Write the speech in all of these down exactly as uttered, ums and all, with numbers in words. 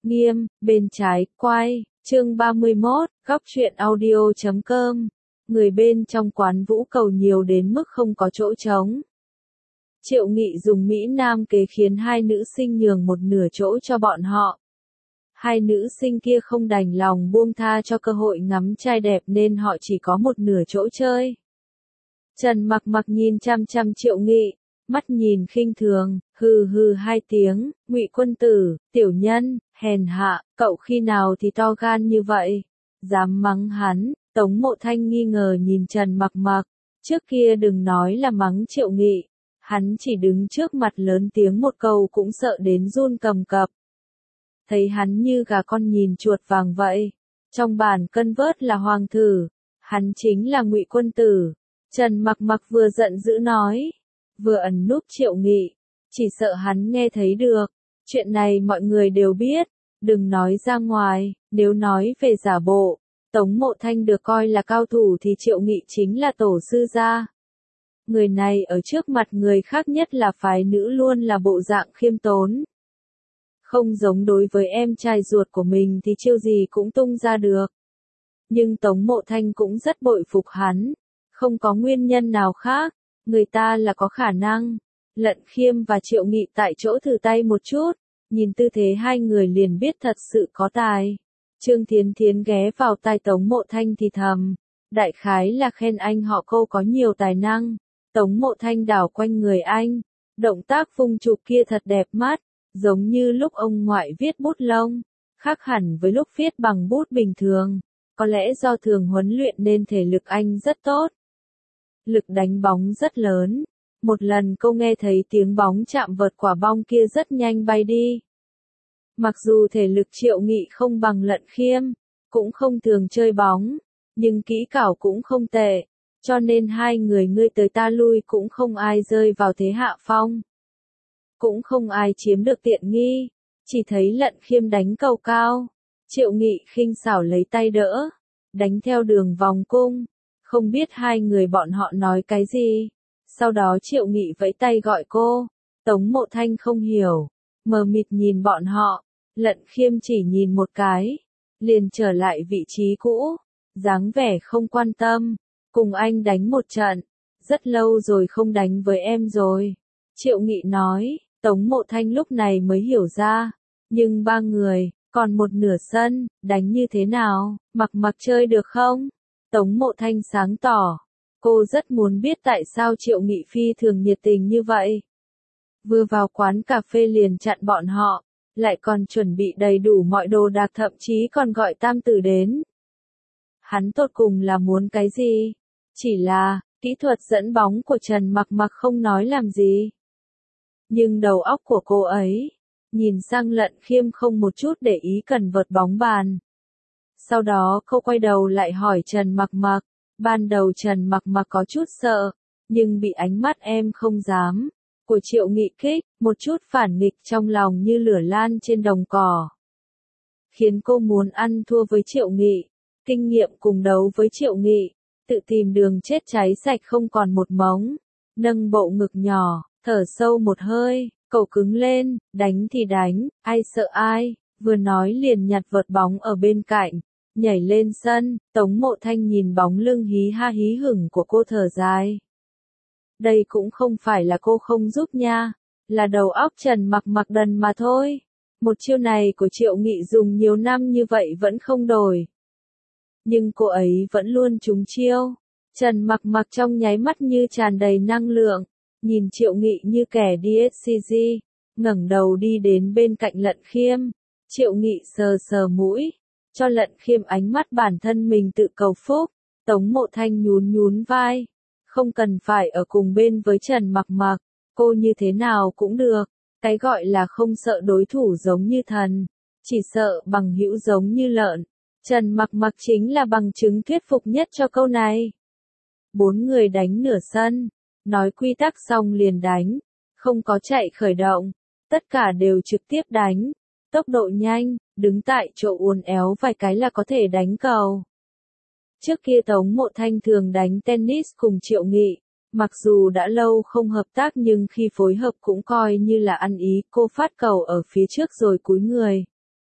Nghiêm, bên trái, quay, chương ba mươi mốt, góc truyện audio chấm com. Người bên trong quán vũ cầu nhiều đến mức không có chỗ trống. Triệu Nghị dùng Mỹ Nam kế khiến hai nữ sinh nhường một nửa chỗ cho bọn họ. Hai nữ sinh kia không đành lòng buông tha cho cơ hội ngắm trai đẹp nên họ chỉ có một nửa chỗ chơi. Trần Mặc Mặc nhìn chăm chăm Triệu Nghị, mắt nhìn khinh thường, hừ hừ hai tiếng, Ngụy Quân Tử, tiểu nhân, hèn hạ, cậu khi nào thì to gan như vậy, dám mắng hắn. Tống Mộ Thanh nghi ngờ nhìn Trần Mặc Mặc, trước kia đừng nói là mắng Triệu Nghị, hắn chỉ đứng trước mặt lớn tiếng một câu cũng sợ đến run cầm cập. Thấy hắn như gà con nhìn chuột vàng vậy, trong bàn cân vớt là hoàng thử, hắn chính là Ngụy Quân Tử. Trần Mặc Mặc vừa giận dữ nói, vừa ẩn núp Triệu Nghị, chỉ sợ hắn nghe thấy được, chuyện này mọi người đều biết, đừng nói ra ngoài, nếu nói về giả bộ, Tống Mộ Thanh được coi là cao thủ thì Triệu Nghị chính là tổ sư gia. Người này ở trước mặt người khác nhất là phái nữ luôn là bộ dạng khiêm tốn. Không giống đối với em trai ruột của mình thì chiêu gì cũng tung ra được. Nhưng Tống Mộ Thanh cũng rất bội phục hắn, không có nguyên nhân nào khác, người ta là có khả năng. Lận Khiêm và Triệu Nghị tại chỗ thử tay một chút, nhìn tư thế hai người liền biết thật sự có tài. Trương Thiến Thiến ghé vào tai Tống Mộ Thanh thì thầm, đại khái là khen anh họ cô có nhiều tài năng. Tống Mộ Thanh đảo quanh người anh, động tác vung chụp kia thật đẹp mắt, giống như lúc ông ngoại viết bút lông, khác hẳn với lúc viết bằng bút bình thường, có lẽ do thường huấn luyện nên thể lực anh rất tốt. Lực đánh bóng rất lớn, một lần cô nghe thấy tiếng bóng chạm vợt quả bóng kia rất nhanh bay đi. Mặc dù thể lực Triệu Nghị không bằng Lận Khiêm, cũng không thường chơi bóng, nhưng kỹ xảo cũng không tệ, cho nên hai người ngươi tới ta lui cũng không ai rơi vào thế hạ phong. Cũng không ai chiếm được tiện nghi, chỉ thấy Lận Khiêm đánh cầu cao, Triệu Nghị khinh xảo lấy tay đỡ, đánh theo đường vòng cung, không biết hai người bọn họ nói cái gì. Sau đó Triệu Nghị vẫy tay gọi cô, Tống Mộ Thanh không hiểu, mờ mịt nhìn bọn họ. Lận Khiêm chỉ nhìn một cái, liền trở lại vị trí cũ, dáng vẻ không quan tâm, cùng anh đánh một trận, rất lâu rồi không đánh với em rồi. Triệu Nghị nói, Tống Mộ Thanh lúc này mới hiểu ra, nhưng ba người, còn một nửa sân, đánh như thế nào, Mặc Mặc chơi được không? Tống Mộ Thanh sáng tỏ, cô rất muốn biết tại sao Triệu Nghị phi thường nhiệt tình như vậy. Vừa vào quán cà phê liền chặn bọn họ. Lại còn chuẩn bị đầy đủ mọi đồ đạc, thậm chí còn gọi tam tử đến. Hắn tột cùng là muốn cái gì? Chỉ là, kỹ thuật dẫn bóng của Trần Mặc Mặc không nói làm gì. Nhưng đầu óc của cô ấy, nhìn sang Lận Khiêm không một chút để ý cần vợt bóng bàn. Sau đó cô quay đầu lại hỏi Trần Mặc Mặc, ban đầu Trần Mặc Mặc có chút sợ, nhưng bị ánh mắt em không dám của Triệu Nghị kích, một chút phản nghịch trong lòng như lửa lan trên đồng cỏ. Khiến cô muốn ăn thua với Triệu Nghị, kinh nghiệm cùng đấu với Triệu Nghị, tự tìm đường chết cháy sạch không còn một mống, nâng bộ ngực nhỏ, thở sâu một hơi, cầu cứng lên, đánh thì đánh, ai sợ ai, vừa nói liền nhặt vợt bóng ở bên cạnh, nhảy lên sân. Tống Mộ Thanh nhìn bóng lưng hí ha hí hửng của cô thở dài. Đây cũng không phải là cô không giúp nha, là đầu óc Trần Mặc Mặc đần mà thôi. Một chiêu này của Triệu Nghị dùng nhiều năm như vậy vẫn không đổi. Nhưng cô ấy vẫn luôn trúng chiêu. Trần Mặc Mặc trong nháy mắt như tràn đầy năng lượng, nhìn Triệu Nghị như kẻ đi ét xê giê, ngẩng đầu đi đến bên cạnh Lận Khiêm. Triệu Nghị sờ sờ mũi, cho Lận Khiêm ánh mắt bản thân mình tự cầu phúc. Tống Mộ Thanh nhún nhún vai. Không cần phải ở cùng bên với Trần Mặc Mặc, cô như thế nào cũng được, cái gọi là không sợ đối thủ giống như thần, chỉ sợ bằng hữu giống như lợn. Trần Mặc Mặc chính là bằng chứng thuyết phục nhất cho câu này. Bốn người đánh nửa sân, nói quy tắc xong liền đánh, không có chạy khởi động, tất cả đều trực tiếp đánh, tốc độ nhanh, đứng tại chỗ uốn éo vài cái là có thể đánh cầu. Trước kia Tống Mộ Thanh thường đánh tennis cùng Triệu Nghị, mặc dù đã lâu không hợp tác nhưng khi phối hợp cũng coi như là ăn ý. Cô phát cầu ở phía trước rồi cúi người,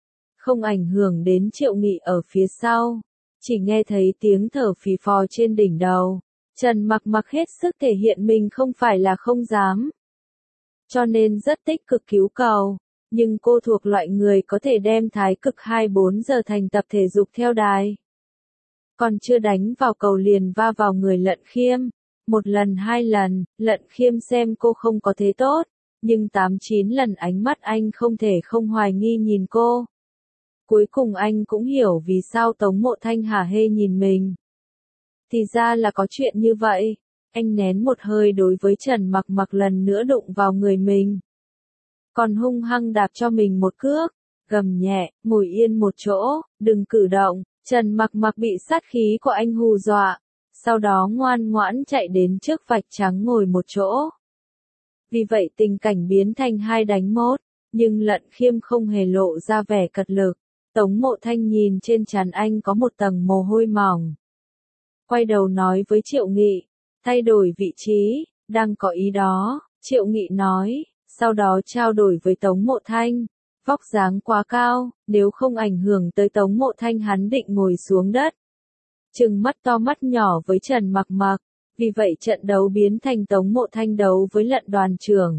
không ảnh hưởng đến Triệu Nghị ở phía sau. Chỉ nghe thấy tiếng thở phì phò trên đỉnh đầu. Trần Mặc Mặc hết sức thể hiện mình không phải là không dám. Cho nên rất tích cực cứu cầu. Nhưng cô thuộc loại người có thể đem thái cực hai mươi bốn giờ thành tập thể dục theo đài. Còn chưa đánh vào cầu liền va vào người Lận Khiêm. Một lần hai lần, Lận Khiêm xem cô không có thế tốt. Nhưng tám chín lần ánh mắt anh không thể không hoài nghi nhìn cô. Cuối cùng anh cũng hiểu vì sao Tống Mộ Thanh hả hê nhìn mình. Thì ra là có chuyện như vậy. Anh nén một hơi đối với Trần Mặc Mặc lần nữa đụng vào người mình. Còn hung hăng đạp cho mình một cước. Gầm nhẹ, ngồi yên một chỗ, đừng cử động. Trần Mặc Mặc bị sát khí của anh hù dọa. Sau đó ngoan ngoãn chạy đến trước vạch trắng ngồi một chỗ. Vì vậy tình cảnh biến thành hai đánh một. Nhưng Lận Khiêm không hề lộ ra vẻ cật lực. Tống Mộ Thanh nhìn trên trán anh có một tầng mồ hôi mỏng. Quay đầu nói với Triệu Nghị, thay đổi vị trí, đang có ý đó, Triệu Nghị nói, sau đó trao đổi với Tống Mộ Thanh, vóc dáng quá cao, nếu không ảnh hưởng tới Tống Mộ Thanh hắn định ngồi xuống đất. Trừng mắt to mắt nhỏ với Trần Mặc Mặc, vì vậy trận đấu biến thành Tống Mộ Thanh đấu với Lận đoàn trưởng.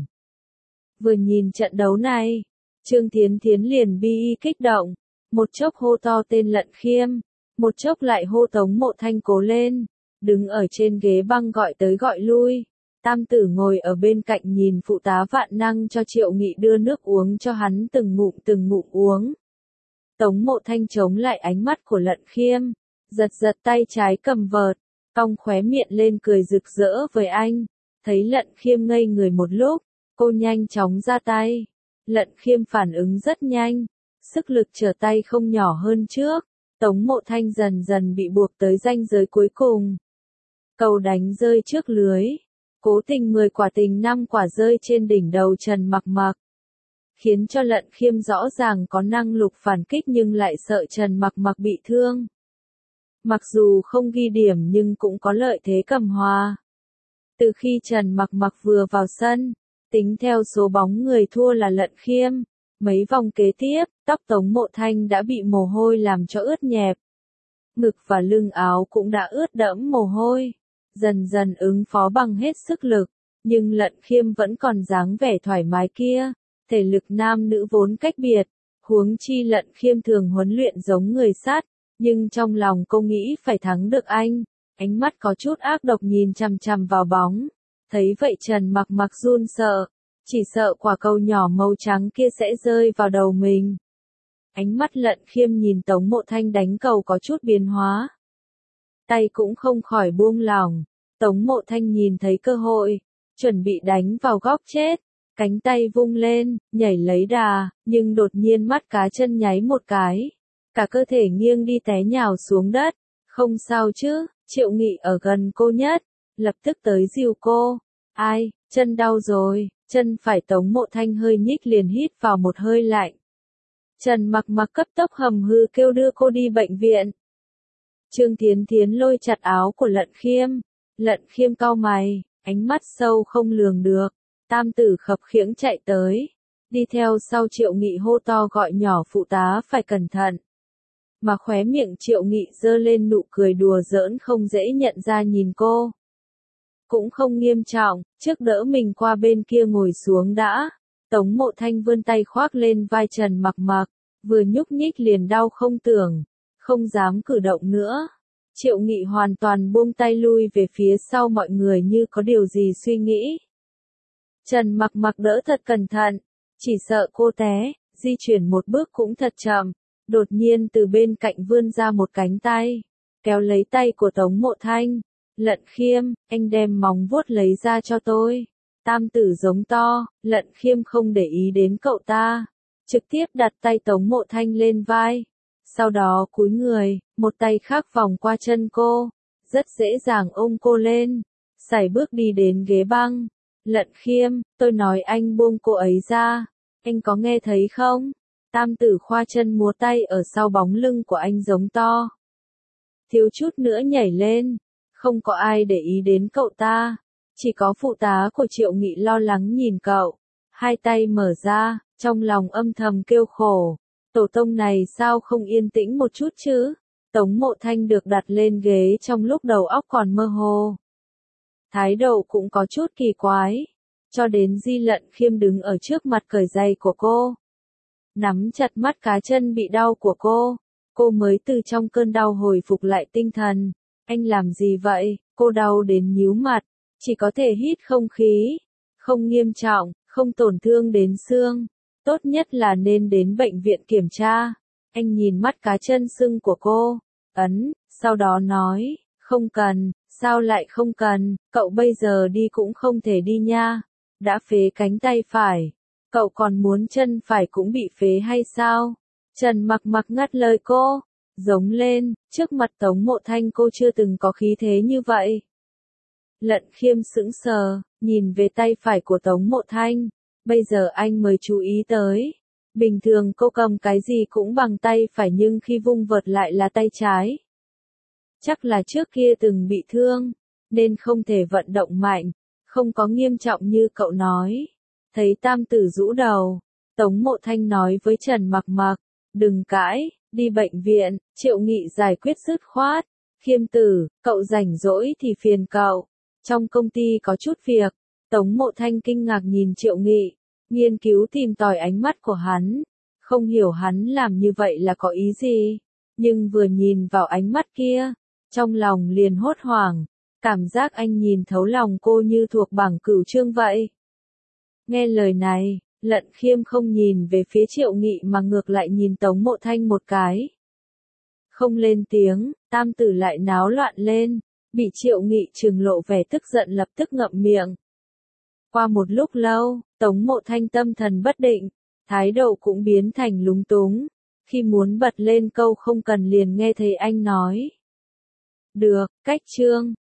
Vừa nhìn trận đấu này, Trương Thiến Thiến liền bi kích động, một chốc hô to tên Lận Khiêm, một chốc lại hô Tống Mộ Thanh cố lên, đứng ở trên ghế băng gọi tới gọi lui. Tam tử ngồi ở bên cạnh nhìn phụ tá vạn năng cho Triệu Nghị đưa nước uống cho hắn từng ngụm từng ngụm uống. Tống Mộ Thanh chống lại ánh mắt của Lận Khiêm, giật giật tay trái cầm vợt, cong khóe miệng lên cười rực rỡ với anh. Thấy Lận Khiêm ngây người một lúc, cô nhanh chóng ra tay. Lận Khiêm phản ứng rất nhanh, sức lực trở tay không nhỏ hơn trước. Tống Mộ Thanh dần dần bị buộc tới ranh giới cuối cùng. Cầu đánh rơi trước lưới. Cố tình mười quả tình năm quả rơi trên đỉnh đầu Trần Mặc Mặc. Khiến cho Lận Khiêm rõ ràng có năng lực phản kích nhưng lại sợ Trần Mặc Mặc bị thương. Mặc dù không ghi điểm nhưng cũng có lợi thế cầm hòa. Từ khi Trần Mặc Mặc vừa vào sân, tính theo số bóng người thua là Lận Khiêm. Mấy vòng kế tiếp, tóc Tống Mộ Thanh đã bị mồ hôi làm cho ướt nhẹp. Ngực và lưng áo cũng đã ướt đẫm mồ hôi. Dần dần ứng phó bằng hết sức lực, nhưng Lận Khiêm vẫn còn dáng vẻ thoải mái kia. Thể lực nam nữ vốn cách biệt, huống chi Lận Khiêm thường huấn luyện giống người sắt, nhưng trong lòng cô nghĩ phải thắng được anh. Ánh mắt có chút ác độc nhìn chằm chằm vào bóng. Thấy vậy Trần Mặc Mặc run sợ. Chỉ sợ quả cầu nhỏ màu trắng kia sẽ rơi vào đầu mình. Ánh mắt Lận Khiêm nhìn Tống Mộ Thanh đánh cầu có chút biến hóa. Tay cũng không khỏi buông lỏng. Tống Mộ Thanh nhìn thấy cơ hội, chuẩn bị đánh vào góc chết. Cánh tay vung lên, nhảy lấy đà, nhưng đột nhiên mắt cá chân nháy một cái. Cả cơ thể nghiêng đi té nhào xuống đất. Không sao chứ, Triệu Nghị ở gần cô nhất, lập tức tới dìu cô. Ai, chân đau rồi. Chân phải Tống Mộ Thanh hơi nhích liền hít vào một hơi lạnh. Trần Mặc Mặc cấp tốc hầm hư kêu đưa cô đi bệnh viện. Trương Thiến Thiến lôi chặt áo của Lận Khiêm. Lận Khiêm cau mày, ánh mắt sâu không lường được. Tam tử khập khiễng chạy tới. Đi theo sau Triệu Nghị hô to gọi nhỏ phụ tá phải cẩn thận. Mà khóe miệng Triệu Nghị giơ lên nụ cười đùa giỡn không dễ nhận ra nhìn cô. Cũng không nghiêm trọng, trước đỡ mình qua bên kia ngồi xuống đã. Tống Mộ Thanh vươn tay khoác lên vai Trần Mặc Mặc, vừa nhúc nhích liền đau không tưởng, không dám cử động nữa. Triệu Nghị hoàn toàn buông tay lui về phía sau mọi người như có điều gì suy nghĩ. Trần Mặc Mặc đỡ thật cẩn thận, chỉ sợ cô té, di chuyển một bước cũng thật chậm. Đột nhiên từ bên cạnh vươn ra một cánh tay, kéo lấy tay của Tống Mộ Thanh. Lận Khiêm, anh đem móng vuốt lấy ra cho tôi. Tam tử giống to, Lận Khiêm không để ý đến cậu ta. Trực tiếp đặt tay Tống Mộ Thanh lên vai. Sau đó cúi người, một tay khác vòng qua chân cô. Rất dễ dàng ôm cô lên. Sải bước đi đến ghế băng. Lận Khiêm, tôi nói anh buông cô ấy ra. Anh có nghe thấy không? Tam tử khoa chân múa tay ở sau bóng lưng của anh giống to. Thiếu chút nữa nhảy lên. Không có ai để ý đến cậu ta. Chỉ có phụ tá của Triệu Nghị lo lắng nhìn cậu. Hai tay mở ra, trong lòng âm thầm kêu khổ. tổ tông này sao không yên tĩnh một chút chứ? Tống Mộ Thanh được đặt lên ghế trong lúc đầu óc còn mơ hồ. Thái độ cũng có chút kỳ quái. Cho đến Di Lận Khiêm đứng ở trước mặt cởi giày của cô. Nắm chặt mắt cá chân bị đau của cô. Cô mới từ trong cơn đau hồi phục lại tinh thần. Anh làm gì vậy? Cô đau đến nhíu mặt. Chỉ có thể hít không khí. Không nghiêm trọng, không tổn thương đến xương. Tốt nhất là nên đến bệnh viện kiểm tra. Anh nhìn mắt cá chân sưng của cô. Ấn, sau đó nói, không cần, sao lại không cần, cậu bây giờ đi cũng không thể đi nha. Đã phế cánh tay phải. Cậu còn muốn chân phải cũng bị phế hay sao? Trần Mặc Mặc ngắt lời cô. Giống lên, trước mặt Tống Mộ Thanh cô chưa từng có khí thế như vậy. Lận Khiêm sững sờ, nhìn về tay phải của Tống Mộ Thanh. Bây giờ anh mới chú ý tới. Bình thường cô cầm cái gì cũng bằng tay phải nhưng khi vung vợt lại là tay trái. Chắc là trước kia từng bị thương, nên không thể vận động mạnh, không có nghiêm trọng như cậu nói. Thấy tam tử rũ đầu, Tống Mộ Thanh nói với Trần Mặc Mặc, đừng cãi, đi bệnh viện. Triệu Nghị giải quyết dứt khoát. Khiêm tử, cậu rảnh rỗi thì phiền cậu. Trong công ty có chút việc. Tống Mộ Thanh kinh ngạc nhìn Triệu Nghị, nghiên cứu tìm tòi ánh mắt của hắn. Không hiểu hắn làm như vậy là có ý gì. Nhưng vừa nhìn vào ánh mắt kia, trong lòng liền hốt hoảng. Cảm giác anh nhìn thấu lòng cô như thuộc bảng cửu chương vậy. Nghe lời này, Lận Khiêm không nhìn về phía Triệu Nghị mà ngược lại nhìn Tống Mộ Thanh một cái. Không lên tiếng, tam tử lại náo loạn lên, bị Triệu Nghị trừng lộ vẻ tức giận lập tức ngậm miệng. Qua một lúc lâu, Tống Mộ Thanh tâm thần bất định, thái độ cũng biến thành lúng túng. Khi muốn bật lên câu không cần liền nghe thấy anh nói. Được, cách chương.